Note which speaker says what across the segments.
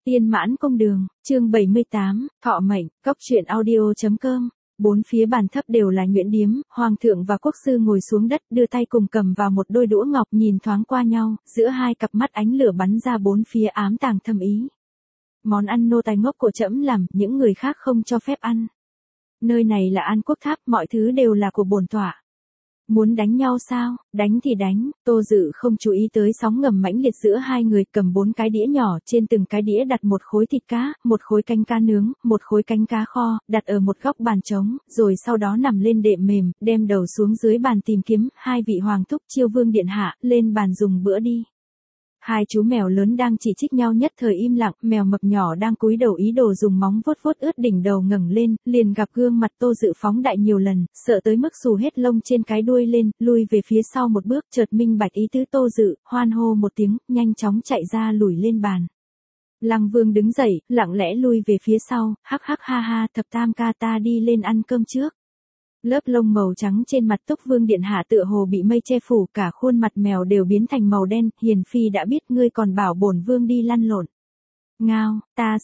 Speaker 1: Tiên Mãn Công Đường, chương 78, Thọ Mệnh, Cốc truyện audio.com. Bốn phía bàn thấp đều là nhuyễn điếm, hoàng thượng và quốc sư ngồi xuống đất, đưa tay cùng cầm vào một đôi đũa ngọc, nhìn thoáng qua nhau, giữa hai cặp mắt ánh lửa bắn ra bốn phía ám tàng thâm ý. Món ăn nô tài ngốc của trẫm làm, những người khác không cho phép ăn. Nơi này là An Quốc Tháp, mọi thứ đều là của bổn tọa. Muốn đánh nhau sao? Đánh thì đánh. Tô Dự không chú ý tới sóng ngầm mãnh liệt giữa hai người, cầm 4 cái đĩa nhỏ, trên từng cái đĩa đặt một khối thịt cá, một khối canh cá nướng, một khối canh cá kho, đặt ở một góc bàn trống, rồi sau đó nằm lên đệm mềm, đem đầu xuống dưới bàn tìm kiếm, hai vị hoàng thúc Chiêu Vương điện hạ, lên bàn dùng bữa đi. Hai chú mèo lớn đang chỉ trích nhau nhất thời im lặng, mèo mập nhỏ đang cúi đầu ý đồ dùng móng vuốt vuốt ướt đỉnh đầu ngẩng lên, liền gặp gương mặt Tô Dự phóng đại nhiều lần, sợ tới mức xù hết lông trên cái đuôi lên, lui về phía sau một bước, chợt minh bạch ý tứ Tô Dự, hoan hô một tiếng, nhanh chóng chạy ra lùi lên bàn. Lăng Vương đứng dậy, lặng lẽ lui về phía sau, hắc hắc ha ha, thập tam ca ta đi lên ăn cơm trước. Lớp lông màu trắng trên mặt Túc Vương điện hạ tựa hồ bị mây che phủ, cả khuôn mặt mèo đều biến thành màu đen, hiền phi đã biết ngươi còn bảo bổn vương đi lăn lộn. Ngao, ta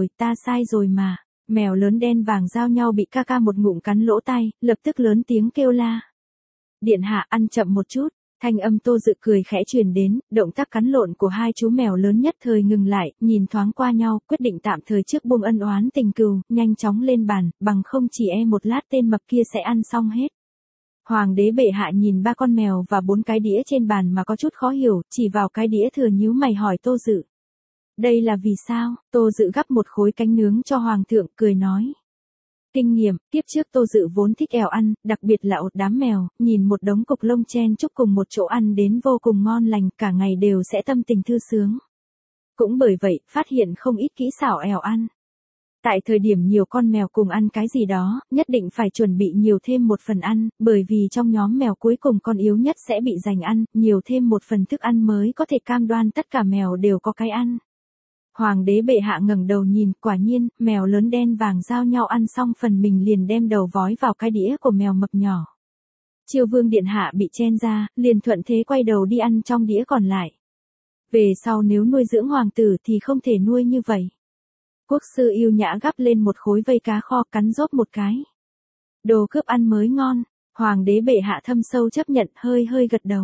Speaker 1: sai rồi mà. Mèo lớn đen vàng giao nhau bị ca ca một ngụm cắn lỗ tai, lập tức lớn tiếng kêu la. Điện hạ ăn chậm một chút. Thanh âm Tô Dự cười khẽ truyền đến, động tác cắn lộn của hai chú mèo lớn nhất thời ngừng lại, nhìn thoáng qua nhau, quyết định tạm thời trước buông ân oán tình cừu, nhanh chóng lên bàn, bằng không chỉ một lát tên mập kia sẽ ăn xong hết. Hoàng đế bệ hạ nhìn 3 con mèo và 4 cái đĩa trên bàn mà có chút khó hiểu, chỉ vào cái đĩa thừa nhíu mày hỏi Tô Dự. Đây là vì sao? Tô Dự gắp một khối cánh nướng cho hoàng thượng, cười nói. Kinh nghiệm, tiếp trước Tô Dự vốn thích èo ăn, đặc biệt là ột đám mèo, nhìn một đống cục lông chen chúc cùng một chỗ ăn đến vô cùng ngon lành, cả ngày đều sẽ tâm tình thư sướng. Cũng bởi vậy, phát hiện không ít kỹ xảo èo ăn. Tại thời điểm nhiều con mèo cùng ăn cái gì đó, nhất định phải chuẩn bị nhiều thêm một phần ăn, bởi vì trong nhóm mèo cuối cùng con yếu nhất sẽ bị giành ăn, nhiều thêm một phần thức ăn mới có thể cam đoan tất cả mèo đều có cái ăn. Hoàng đế bệ hạ ngẩng đầu nhìn, quả nhiên, mèo lớn đen vàng giao nhau ăn xong phần mình liền đem đầu vói vào cái đĩa của mèo mập nhỏ. Chiêu Vương điện hạ bị chen ra, liền thuận thế quay đầu đi ăn trong đĩa còn lại. Về sau nếu nuôi dưỡng hoàng tử thì không thể nuôi như vậy. Quốc sư yêu nhã gắp lên một khối vây cá kho, cắn rốp một cái. Đồ cướp ăn mới ngon, hoàng đế bệ hạ thâm sâu chấp nhận, hơi gật đầu.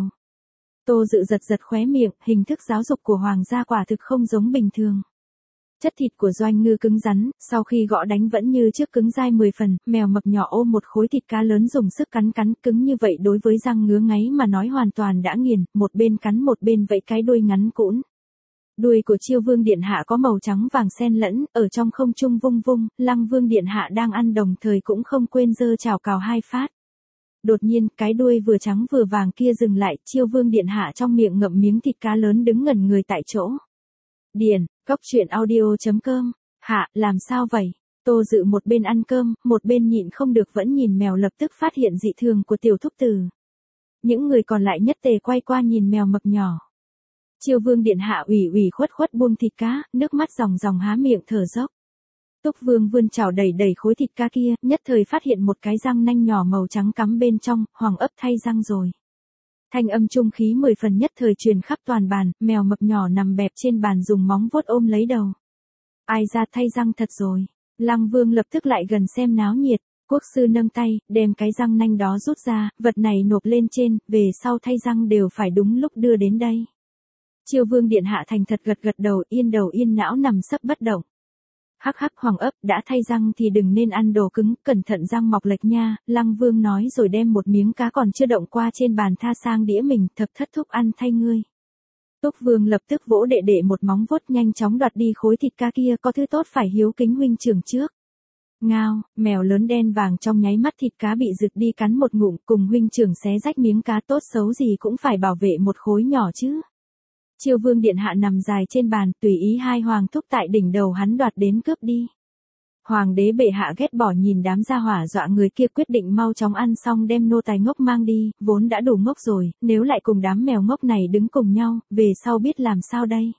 Speaker 1: Tô Dự giật khóe miệng, hình thức giáo dục của hoàng gia quả thực không giống bình thường. Chất thịt của Doanh Ngư cứng rắn, sau khi gõ đánh vẫn như trước cứng dai 10 phần, mèo mập nhỏ ôm một khối thịt cá lớn dùng sức cắn cứng như vậy đối với răng ngứa ngáy mà nói hoàn toàn đã nghiền, một bên cắn một bên vẫy cái đuôi ngắn cũn. Đuôi của Chiêu Vương điện hạ có màu trắng vàng xen lẫn, ở trong không trung vung vung, Lăng Vương điện hạ đang ăn đồng thời cũng không quên giơ chảo cào 2 phát. Đột nhiên, cái đuôi vừa trắng vừa vàng kia dừng lại, Chiêu Vương điện hạ trong miệng ngậm miếng thịt cá lớn đứng ngẩn người tại chỗ. Điền, Cốc truyện audio.com. Hạ, làm sao vậy? Tô Dự một bên ăn cơm, một bên nhịn không được vẫn nhìn mèo, lập tức phát hiện dị thường của tiểu thúc tử. Những người còn lại nhất tề quay qua nhìn mèo mập nhỏ. Chiêu Vương điện hạ ủy khuất buông thịt cá, nước mắt ròng há miệng thở dốc. Túc Vương vươn chảo đẩy khối thịt cá kia, nhất thời phát hiện một cái răng nanh nhỏ màu trắng cắm bên trong, hoàng ấp thay răng rồi. Thanh âm trung khí 10 phần nhất thời truyền khắp toàn bàn, mèo mập nhỏ nằm bẹp trên bàn dùng móng vuốt ôm lấy đầu. Ai ra thay răng thật rồi. Lăng Vương lập tức lại gần xem náo nhiệt, quốc sư nâng tay, đem cái răng nanh đó rút ra, vật này nộp lên trên, về sau thay răng đều phải đúng lúc đưa đến đây. Chiêu Vương điện hạ thành thật gật đầu yên não nằm sấp bất động. Hắc hoàng ấp, đã thay răng thì đừng nên ăn đồ cứng, cẩn thận răng mọc lệch nha, Lăng Vương nói rồi đem một miếng cá còn chưa động qua trên bàn tha sang đĩa mình, thập thất thúc ăn thay ngươi. Túc Vương lập tức vỗ đệ một móng vuốt, nhanh chóng đoạt đi khối thịt cá kia, có thứ tốt phải hiếu kính huynh trưởng trước. Ngao, mèo lớn đen vàng trong nháy mắt thịt cá bị rực đi cắn một ngụm, cùng huynh trưởng xé rách miếng cá, tốt xấu gì cũng phải bảo vệ một khối nhỏ chứ. Chiêu Vương điện hạ nằm dài trên bàn, tùy ý hai hoàng thúc tại đỉnh đầu hắn đoạt đến cướp đi. Hoàng đế bệ hạ ghét bỏ nhìn đám gia hỏa dọa người kia, quyết định mau chóng ăn xong đem nô tài ngốc mang đi, vốn đã đủ ngốc rồi, nếu lại cùng đám mèo ngốc này đứng cùng nhau, về sau biết làm sao đây.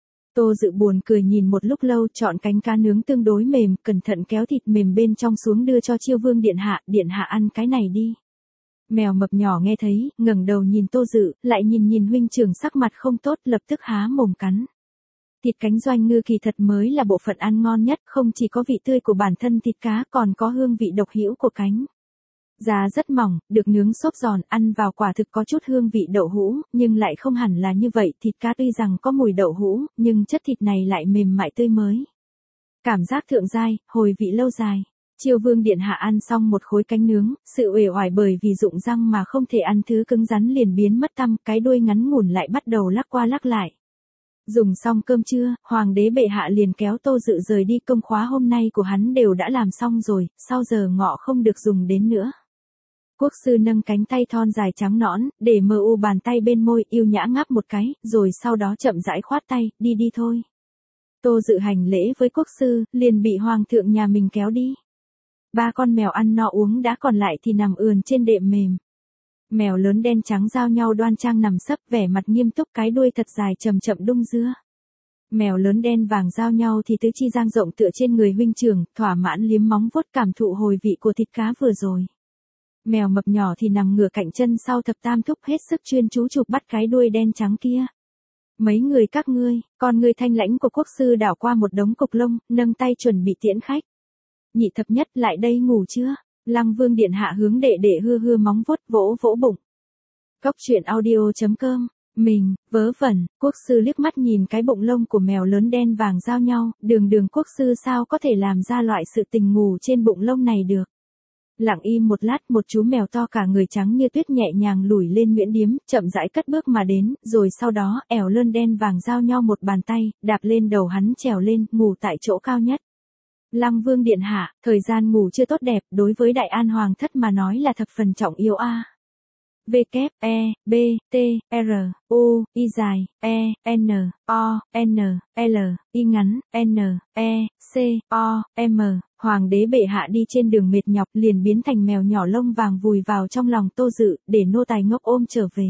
Speaker 1: Tô Dự buồn cười nhìn một lúc lâu, chọn cánh cá nướng tương đối mềm, cẩn thận kéo thịt mềm bên trong xuống đưa cho Chiêu Vương điện hạ ăn cái này đi. Mèo mập nhỏ nghe thấy, ngẩng đầu nhìn Tô Dự, lại nhìn huynh trưởng sắc mặt không tốt, lập tức há mồm cắn. Thịt cánh doanh ngư kỳ thật mới là bộ phận ăn ngon nhất, không chỉ có vị tươi của bản thân thịt cá còn có hương vị độc hữu của cánh. Da rất mỏng, được nướng xốp giòn, ăn vào quả thực có chút hương vị đậu hũ, nhưng lại không hẳn là như vậy, thịt cá tuy rằng có mùi đậu hũ, nhưng chất thịt này lại mềm mại tươi mới. Cảm giác thượng giai, hồi vị lâu dài. Chiêu Vương điện hạ ăn xong một khối cánh nướng, sự uể oải bởi vì rụng răng mà không thể ăn thứ cứng rắn liền biến mất tăm, cái đuôi ngắn ngủn lại bắt đầu lắc qua lắc lại. Dùng xong cơm trưa, hoàng đế bệ hạ liền kéo Tô Dự rời đi, công khóa hôm nay của hắn đều đã làm xong rồi, sau giờ ngọ không được dùng đến nữa. Quốc sư nâng cánh tay thon dài trắng nõn, để mờ u bàn tay bên môi, yêu nhã ngáp một cái, rồi sau đó chậm rãi khoát tay, đi đi thôi. Tô Dự hành lễ với quốc sư, liền bị hoàng thượng nhà mình kéo đi. Ba con mèo ăn no uống đã, còn lại thì nằm ườn trên đệm mềm. Mèo lớn đen trắng giao nhau đoan trang nằm sấp, vẻ mặt nghiêm túc, cái đuôi thật dài chậm chậm đung dưa. Mèo lớn đen vàng giao nhau thì tứ chi dang rộng tựa trên người huynh trưởng, thỏa mãn liếm móng vuốt cảm thụ hồi vị của thịt cá vừa rồi. Mèo mập nhỏ thì nằm ngửa cạnh chân sau thập tam thúc, hết sức chuyên chú chụp bắt cái đuôi đen trắng kia. Mấy người các ngươi, con ngươi thanh lãnh của quốc sư đảo qua một đống cục lông, nâng tay chuẩn bị tiễn khách. Nhị thập nhất, lại đây ngủ chưa? Lăng Vương điện hạ hướng đệ đệ hưa hưa móng vuốt, vỗ vỗ bụng. Cốc truyện audio.com. Mình, vớ vẩn, quốc sư liếc mắt nhìn cái bụng lông của mèo lớn đen vàng giao nhau, đường quốc sư sao có thể làm ra loại sự tình ngủ trên bụng lông này được. Lặng im một lát, một chú mèo to cả người trắng như tuyết nhẹ nhàng lủi lên Nguyễn Điếm, chậm rãi cất bước mà đến, rồi sau đó, ẻo lơn đen vàng giao nhau một bàn tay, đạp lên đầu hắn trèo lên, ngủ tại chỗ cao nhất. Lăng Vương điện hạ, thời gian ngủ chưa tốt đẹp, đối với Đại An hoàng thất mà nói là thập phần trọng yếu a. V K E B T R U I dài E N O N L I ngắn N E C O M. Hoàng đế bệ hạ đi trên đường mệt nhọc liền biến thành mèo nhỏ lông vàng vùi vào trong lòng Tô Dự, để nô tài ngốc ôm trở về.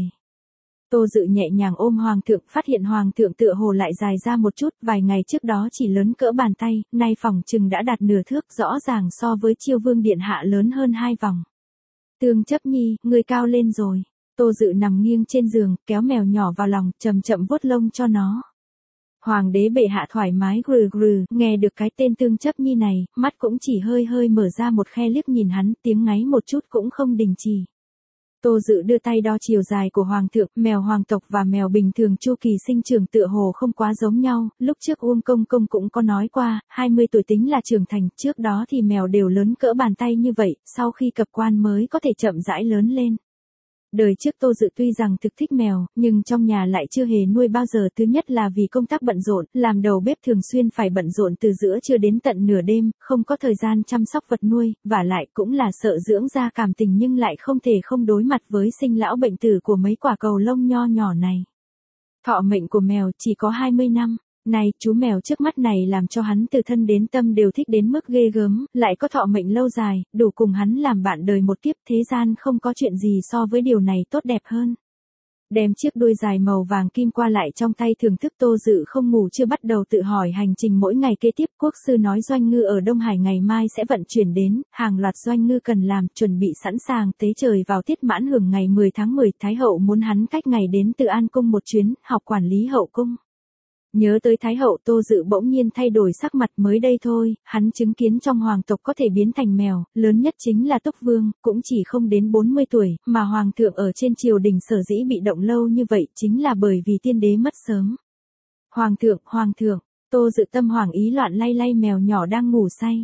Speaker 1: Tô Dự nhẹ nhàng ôm hoàng thượng, phát hiện hoàng thượng tựa hồ lại dài ra một chút, vài ngày trước đó chỉ lớn cỡ bàn tay, nay phỏng chừng đã đạt nửa thước, rõ ràng so với Chiêu Vương điện hạ lớn hơn 2 vòng. Tương Chấp Nhi, ngươi cao lên rồi. Tô Dự nằm nghiêng trên giường, kéo mèo nhỏ vào lòng, chậm chậm vuốt lông cho nó. Hoàng đế bệ hạ thoải mái gừ gừ, nghe được cái tên Tương Chấp Nhi này, mắt cũng chỉ hơi hơi mở ra một khe liếc nhìn hắn, tiếng ngáy một chút cũng không đình chỉ. Tô Dự đưa tay đo chiều dài của hoàng thượng, mèo hoàng tộc và mèo bình thường chu kỳ sinh trưởng tựa hồ không quá giống nhau, lúc trước Uông Công Công cũng có nói qua, 20 tuổi tính là trưởng thành, trước đó thì mèo đều lớn cỡ bàn tay như vậy, sau khi cập quan mới có thể chậm rãi lớn lên. Đời trước Tô Dự tuy rằng thực thích mèo, nhưng trong nhà lại chưa hề nuôi bao giờ, thứ nhất là vì công tác bận rộn, làm đầu bếp thường xuyên phải bận rộn từ giữa trưa đến tận nửa đêm, không có thời gian chăm sóc vật nuôi, và lại cũng là sợ dưỡng ra cảm tình nhưng lại không thể không đối mặt với sinh lão bệnh tử của mấy quả cầu lông nho nhỏ này. Thọ mệnh của mèo chỉ có 20 năm. Này, chú mèo trước mắt này làm cho hắn từ thân đến tâm đều thích đến mức ghê gớm, lại có thọ mệnh lâu dài, đủ cùng hắn làm bạn đời một kiếp, thế gian không có chuyện gì so với điều này tốt đẹp hơn. Đem chiếc đuôi dài màu vàng kim qua lại trong tay thưởng thức. Tô Dự không ngủ chưa bắt đầu tự hỏi hành trình mỗi ngày kế tiếp. Quốc sư nói doanh ngư ở Đông Hải ngày mai sẽ vận chuyển đến, hàng loạt doanh ngư cần làm, chuẩn bị sẵn sàng tế trời vào tiết mãn hưởng ngày 10 tháng 10, Thái hậu muốn hắn cách ngày đến Từ An cung một chuyến, học quản lý hậu cung. Nhớ tới Thái hậu, Tô Dự bỗng nhiên thay đổi sắc mặt. Mới đây thôi, hắn chứng kiến trong hoàng tộc có thể biến thành mèo, lớn nhất chính là Túc Vương, cũng chỉ không đến 40 tuổi, mà hoàng thượng ở trên triều đình sở dĩ bị động lâu như vậy chính là bởi vì tiên đế mất sớm. Hoàng thượng, Tô Dự tâm hoảng ý loạn lay lay mèo nhỏ đang ngủ say.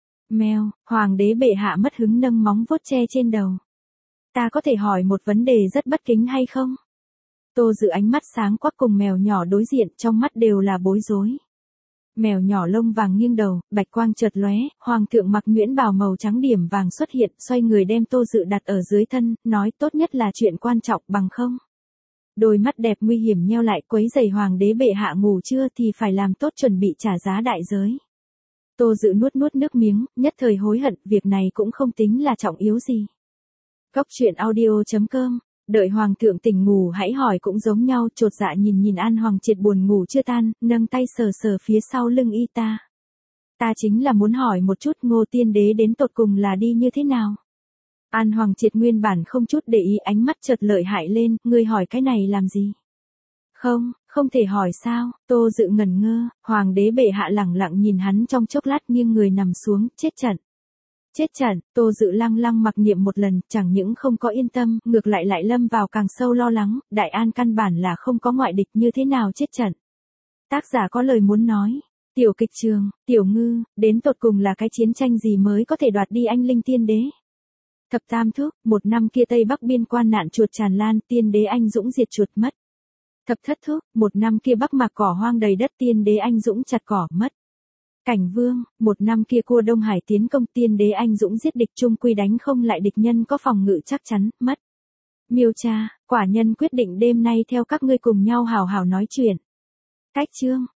Speaker 1: Mèo, hoàng đế bệ hạ mất hứng nâng móng vuốt che trên đầu. Ta có thể hỏi một vấn đề rất bất kính hay không? Tô Dự ánh mắt sáng quắc cùng mèo nhỏ đối diện, trong mắt đều là bối rối. Mèo nhỏ lông vàng nghiêng đầu, bạch quang chợt lóe, hoàng thượng mặc nhuyễn bào màu trắng điểm vàng xuất hiện, xoay người đem Tô Dự đặt ở dưới thân, nói tốt nhất là chuyện quan trọng, bằng không. Đôi mắt đẹp nguy hiểm nheo lại, quấy rầy hoàng đế bệ hạ ngủ trưa thì phải làm tốt chuẩn bị trả giá đại giới. Tô Dự nuốt nước miếng, nhất thời hối hận, việc này cũng không tính là trọng yếu gì. Cốc truyện audio.com. Đợi hoàng thượng tỉnh ngủ hãy hỏi cũng giống nhau, chột dạ nhìn An Hoàng Triệt buồn ngủ chưa tan, nâng tay sờ phía sau lưng y ta. Ta chính là muốn hỏi một chút, Ngô tiên đế đến tột cùng là đi như thế nào? An Hoàng Triệt nguyên bản không chút để ý, ánh mắt chợt lợi hại lên, ngươi hỏi cái này làm gì? Không thể hỏi sao, Tô Dự ngẩn ngơ, hoàng đế bệ hạ lẳng lặng nhìn hắn trong chốc lát nghiêng người nằm xuống, chết trận. Chết trận, Tô Dự lăng lăng mặc niệm một lần, chẳng những không có yên tâm, ngược lại lại lâm vào càng sâu lo lắng, Đại An căn bản là không có ngoại địch như thế nào chết trận. Tác giả có lời muốn nói. Tiểu kịch trường, Tiểu Ngư, đến tột cùng là cái chiến tranh gì mới có thể đoạt đi anh linh tiên đế? Thập Tam Thúc, một năm kia Tây Bắc biên quan nạn chuột tràn lan, tiên đế anh dũng diệt chuột mất. Thập Thất Thúc, một năm kia Bắc Mạc cỏ hoang đầy đất, tiên đế anh dũng chặt cỏ mất. Cảnh Vương, một năm kia cua Đông Hải tiến công, tiên đế anh dũng giết địch, chung quy đánh không lại địch, nhân có phòng ngự chắc chắn, mất. Miêu cha, quả nhân quyết định đêm nay theo các ngươi cùng nhau hào hào nói chuyện. Cách chương